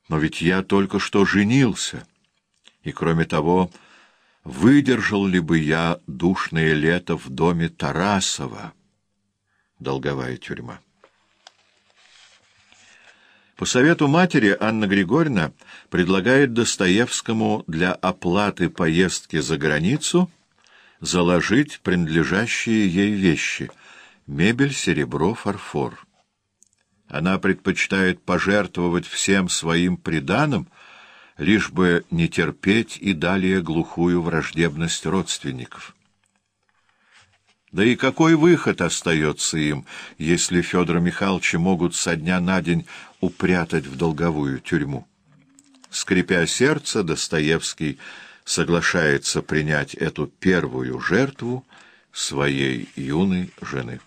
Но ведь я только что женился, и, кроме того, выдержал ли бы я душное лето в доме Тарасова? Долговая тюрьма. По совету матери Анна Григорьевна предлагает Достоевскому для оплаты поездки за границу заложить принадлежащие ей вещи — мебель, серебро, фарфор. Она предпочитает пожертвовать всем своим приданым, лишь бы не терпеть и далее глухую враждебность родственников. Да и какой выход остается им, если Федора Михайловича могут со дня на день упрятать в долговую тюрьму? Скрипя сердце, Достоевский соглашается принять эту первую жертву своей юной жены.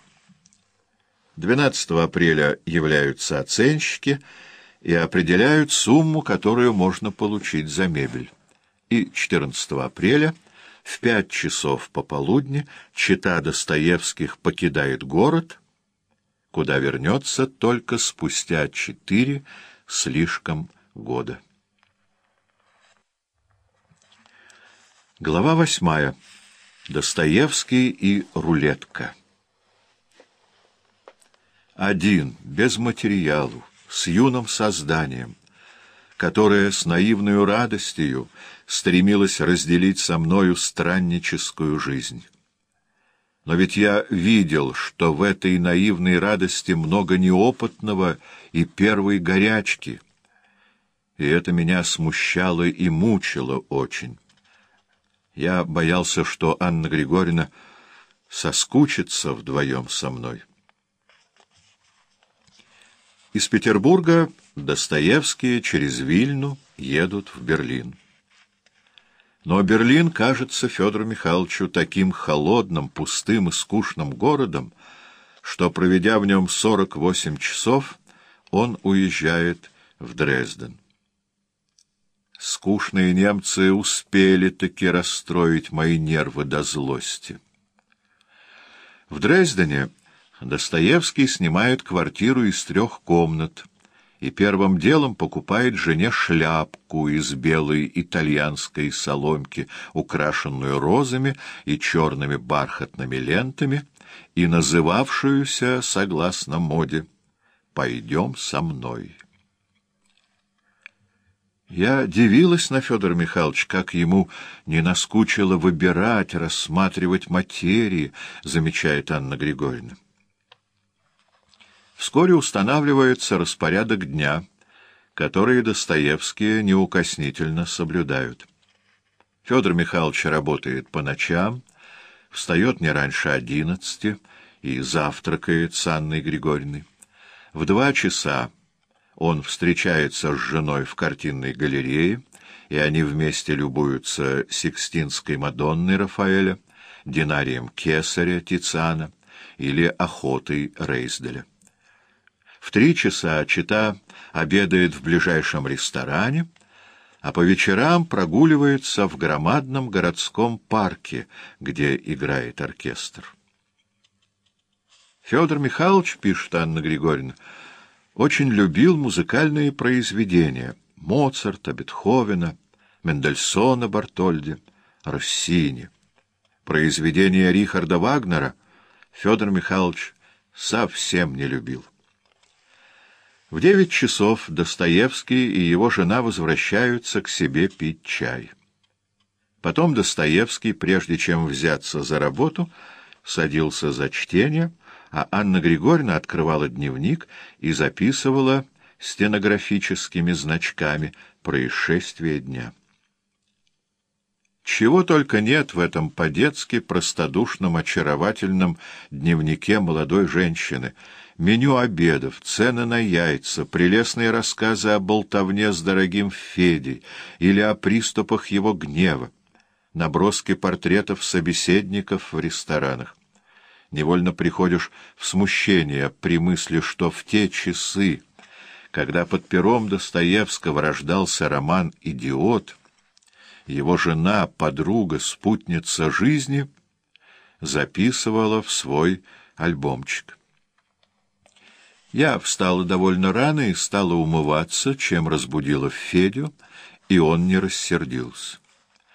12 апреля являются оценщики и определяют сумму, которую можно получить за мебель. И 14 апреля в 5 часов пополудни чета Достоевских покидает город, куда вернется только спустя 4 слишком года. Глава 8. Достоевский и рулетка. Один, без материалу, с юным созданием, которое с наивной радостью стремилось разделить со мною странническую жизнь. Но ведь я видел, что в этой наивной радости много неопытного и первой горячки, и это меня смущало и мучило очень. Я боялся, что Анна Григорьевна соскучится вдвоем со мной. Из Петербурга Достоевские через Вильну едут в Берлин. Но Берлин кажется Федору Михайловичу таким холодным, пустым и скучным городом, что, проведя в нем 48 часов, он уезжает в Дрезден. Скучные немцы успели-таки расстроить мои нервы до злости. В Дрездене Достоевский снимает квартиру из 3 комнат и первым делом покупает жене шляпку из белой итальянской соломки, украшенную розами и черными бархатными лентами, и называвшуюся, согласно моде, «Пойдем со мной». Я дивилась на Федора Михайловича, как ему не наскучило выбирать, рассматривать материи, замечает Анна Григорьевна. Вскоре устанавливается распорядок дня, который Достоевские неукоснительно соблюдают. Федор Михайлович работает по ночам, встает не раньше 11 и завтракает с Анной Григорьевной. В 2 часа он встречается с женой в картинной галерее, и они вместе любуются Сикстинской Мадонной Рафаэля, Динарием Кесаря Тициана или Охотой Рейсделя. В 3 часа чета обедает в ближайшем ресторане, а по вечерам прогуливается в громадном городском парке, где играет оркестр. Федор Михайлович, пишет Анна Григорьевна, очень любил музыкальные произведения Моцарта, Бетховена, Мендельсона, Бартольди, Россини. Произведения Рихарда Вагнера Федор Михайлович совсем не любил. В 9 часов Достоевский и его жена возвращаются к себе пить чай. Потом Достоевский, прежде чем взяться за работу, садился за чтение, а Анна Григорьевна открывала дневник и записывала стенографическими значками происшествия дня. Чего только нет в этом по-детски простодушном, очаровательном дневнике молодой женщины. Меню обедов, цены на яйца, прелестные рассказы о болтовне с дорогим Федей или о приступах его гнева, наброски портретов собеседников в ресторанах. Невольно приходишь в смущение при мысли, что в те часы, когда под пером Достоевского рождался роман «Идиот», его жена, подруга, спутница жизни, записывала в свой альбомчик. Я встала довольно рано и стала умываться, чем разбудила Федю, и он не рассердился.